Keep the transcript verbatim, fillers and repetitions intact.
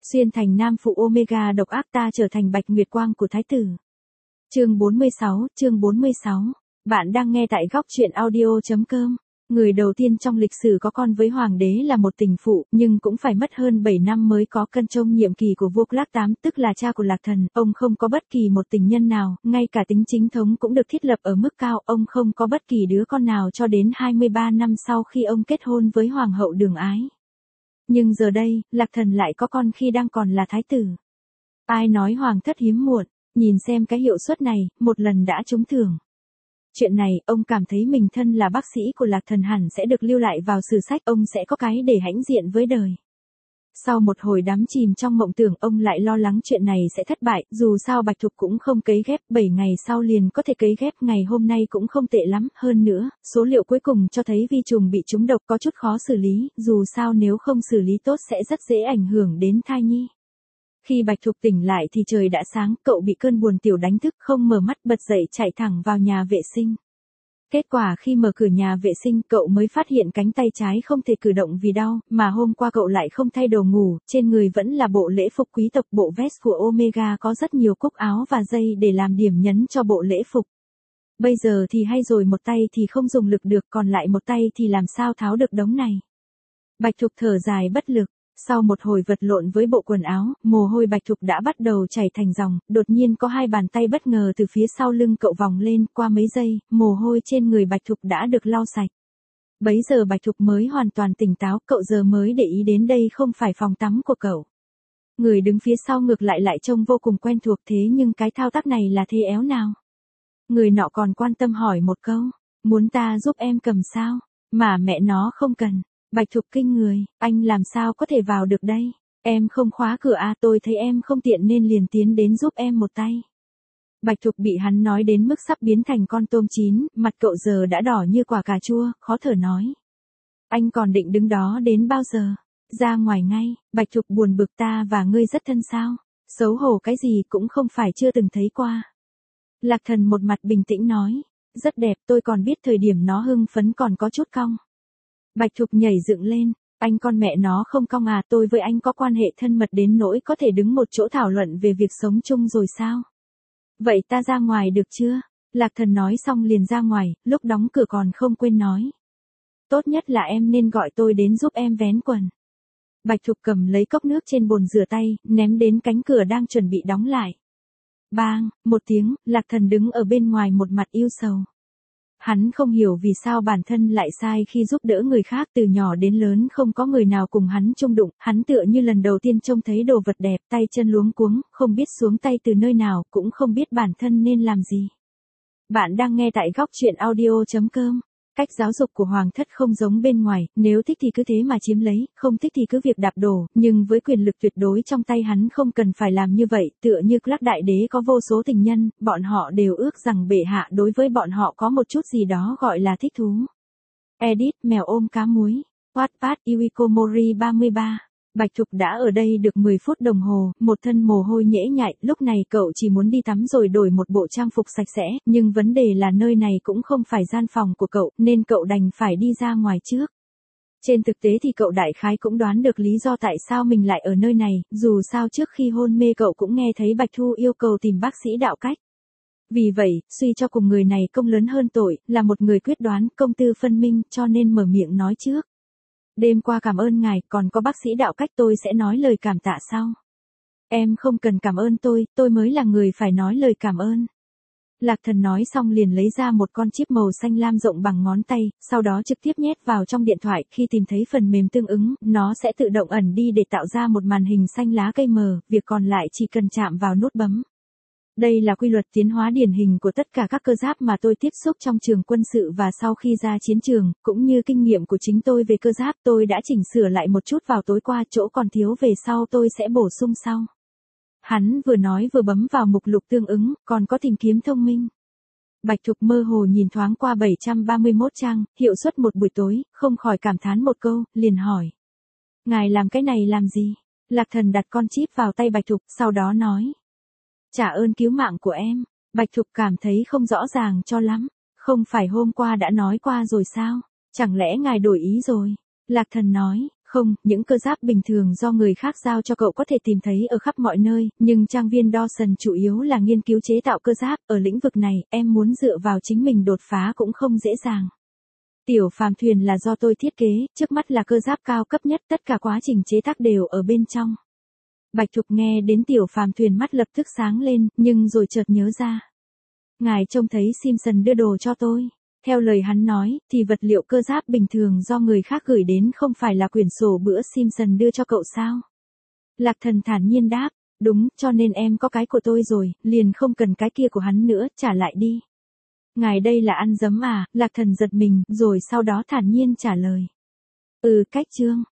Xuyên thành nam phụ Omega độc ác ta trở thành bạch nguyệt quang của thái tử. Chương bốn mươi sáu, chương bốn mươi sáu. Bạn đang nghe tại góc truyện audio.com. Người đầu tiên trong lịch sử có con với hoàng đế là một tình phụ, nhưng cũng phải mất hơn bảy năm mới có cân trông nhiệm kỳ của vua Clark tám, tức là cha của Lạc Thần. Ông không có bất kỳ một tình nhân nào, ngay cả tính chính thống cũng được thiết lập ở mức cao. Ông không có bất kỳ đứa con nào cho đến hai mươi ba năm sau khi ông kết hôn với hoàng hậu Đường Ái. Nhưng giờ đây, Lạc Thần lại có con khi đang còn là thái tử. Ai nói hoàng thất hiếm muộn, nhìn xem cái hiệu suất này, một lần đã trúng thưởng. Chuyện này, ông cảm thấy mình thân là bác sĩ của Lạc Thần hẳn sẽ được lưu lại vào sử sách, ông sẽ có cái để hãnh diện với đời. Sau một hồi đắm chìm trong mộng tưởng, ông lại lo lắng chuyện này sẽ thất bại, dù sao Bạch Thục cũng không cấy ghép, bảy ngày sau liền có thể cấy ghép, ngày hôm nay cũng không tệ lắm, hơn nữa, số liệu cuối cùng cho thấy vi trùng bị trúng độc có chút khó xử lý, dù sao nếu không xử lý tốt sẽ rất dễ ảnh hưởng đến thai nhi. Khi Bạch Thục tỉnh lại thì trời đã sáng, cậu bị cơn buồn tiểu đánh thức, không mở mắt, bật dậy chạy thẳng vào nhà vệ sinh. Kết quả khi mở cửa nhà vệ sinh, cậu mới phát hiện cánh tay trái không thể cử động vì đau, mà hôm qua cậu lại không thay đồ ngủ, trên người vẫn là bộ lễ phục quý tộc, bộ vest của Omega có rất nhiều cúc áo và dây để làm điểm nhấn cho bộ lễ phục. Bây giờ thì hay rồi, một tay thì không dùng lực được, còn lại một tay thì làm sao tháo được đống này. Bạch Thục thở dài bất lực. Sau một hồi vật lộn với bộ quần áo, mồ hôi Bạch Thục đã bắt đầu chảy thành dòng, đột nhiên có hai bàn tay bất ngờ từ phía sau lưng cậu vòng lên, qua mấy giây, mồ hôi trên người Bạch Thục đã được lau sạch. Bấy giờ Bạch Thục mới hoàn toàn tỉnh táo, cậu giờ mới để ý đến đây không phải phòng tắm của cậu. Người đứng phía sau ngược lại lại trông vô cùng quen thuộc, thế nhưng cái thao tác này là thế éo nào? Người nọ còn quan tâm hỏi một câu, muốn ta giúp em cầm sao? Mà mẹ nó không cần. Bạch Thục kinh người, anh làm sao có thể vào được đây? Em không khóa cửa à, tôi thấy em không tiện nên liền tiến đến giúp em một tay. Bạch Thục bị hắn nói đến mức sắp biến thành con tôm chín, mặt cậu giờ đã đỏ như quả cà chua, khó thở nói. Anh còn định đứng đó đến bao giờ? Ra ngoài ngay. Bạch Thục buồn bực, ta và ngươi rất thân sao? Xấu hổ cái gì, cũng không phải chưa từng thấy qua. Lạc Thần một mặt bình tĩnh nói, rất đẹp, tôi còn biết thời điểm nó hưng phấn còn có chút cong. Bạch Thục nhảy dựng lên, anh con mẹ nó không cong à, tôi với anh có quan hệ thân mật đến nỗi có thể đứng một chỗ thảo luận về việc sống chung rồi sao? Vậy ta ra ngoài được chưa? Lạc Thần nói xong liền ra ngoài, lúc đóng cửa còn không quên nói. Tốt nhất là em nên gọi tôi đến giúp em vén quần. Bạch Thục cầm lấy cốc nước trên bồn rửa tay, ném đến cánh cửa đang chuẩn bị đóng lại. Bang, một tiếng, Lạc Thần đứng ở bên ngoài một mặt ưu sầu. Hắn không hiểu vì sao bản thân lại sai khi giúp đỡ người khác, từ nhỏ đến lớn không có người nào cùng hắn chung đụng, hắn tựa như lần đầu tiên trông thấy đồ vật đẹp, tay chân luống cuống, không biết xuống tay từ nơi nào, cũng không biết bản thân nên làm gì. Bạn đang nghe tại góc truyện audio.com. Cách giáo dục của hoàng thất không giống bên ngoài, nếu thích thì cứ thế mà chiếm lấy, không thích thì cứ việc đạp đổ, nhưng với quyền lực tuyệt đối trong tay hắn không cần phải làm như vậy, tựa như Clark đại đế có vô số tình nhân, bọn họ đều ước rằng bệ hạ đối với bọn họ có một chút gì đó gọi là thích thú. Edit, mèo ôm cá muối. Wattpad, Iwikomori ba mươi ba. Bạch Thục đã ở đây được mười phút đồng hồ, một thân mồ hôi nhễ nhại, lúc này cậu chỉ muốn đi tắm rồi đổi một bộ trang phục sạch sẽ, nhưng vấn đề là nơi này cũng không phải gian phòng của cậu, nên cậu đành phải đi ra ngoài trước. Trên thực tế thì cậu đại khái cũng đoán được lý do tại sao mình lại ở nơi này, dù sao trước khi hôn mê cậu cũng nghe thấy Bạch Thu yêu cầu tìm bác sĩ đạo cách. Vì vậy, suy cho cùng người này công lớn hơn tội, là một người quyết đoán, công tư phân minh, cho nên mở miệng nói trước. Đêm qua cảm ơn ngài, còn có bác sĩ đạo cách, tôi sẽ nói lời cảm tạ sau. Em không cần cảm ơn tôi, tôi mới là người phải nói lời cảm ơn. Lạc Thần nói xong liền lấy ra một con chip màu xanh lam rộng bằng ngón tay, sau đó trực tiếp nhét vào trong điện thoại, khi tìm thấy phần mềm tương ứng, nó sẽ tự động ẩn đi để tạo ra một màn hình xanh lá cây mờ, việc còn lại chỉ cần chạm vào nút bấm. Đây là quy luật tiến hóa điển hình của tất cả các cơ giáp mà tôi tiếp xúc trong trường quân sự và sau khi ra chiến trường, cũng như kinh nghiệm của chính tôi về cơ giáp, tôi đã chỉnh sửa lại một chút vào tối qua, chỗ còn thiếu về sau tôi sẽ bổ sung sau. Hắn vừa nói vừa bấm vào mục lục tương ứng, còn có tìm kiếm thông minh. Bạch Thục mơ hồ nhìn thoáng qua bảy trăm ba mươi mốt trang, hiệu suất một buổi tối, không khỏi cảm thán một câu, liền hỏi. Ngài làm cái này làm gì? Lạc Thần đặt con chip vào tay Bạch Thục, sau đó nói. Trả ơn cứu mạng của em. Bạch Thục cảm thấy không rõ ràng cho lắm. Không phải hôm qua đã nói qua rồi sao? Chẳng lẽ ngài đổi ý rồi? Lạc Thần nói, Không, những cơ giáp bình thường do người khác giao cho cậu có thể tìm thấy ở khắp mọi nơi, nhưng trang viên Dawson chủ yếu là nghiên cứu chế tạo cơ giáp, ở lĩnh vực này, em muốn dựa vào chính mình đột phá cũng không dễ dàng. Tiểu phàm thuyền là do tôi thiết kế, trước mắt là cơ giáp cao cấp nhất, tất cả quá trình chế tác đều ở bên trong. Bạch Thục nghe đến tiểu phàm thuyền mắt lập tức sáng lên, nhưng rồi chợt nhớ ra. Ngài trông thấy Simpson đưa đồ cho tôi. Theo lời hắn nói, thì vật liệu cơ giáp bình thường do người khác gửi đến không phải là quyển sổ bữa Simpson đưa cho cậu sao? Lạc Thần thản nhiên đáp, đúng, cho nên em có cái của tôi rồi, liền không cần cái kia của hắn nữa, trả lại đi. Ngài đây là ăn dấm à? Lạc Thần giật mình, rồi sau đó thản nhiên trả lời. Ừ, cách chương.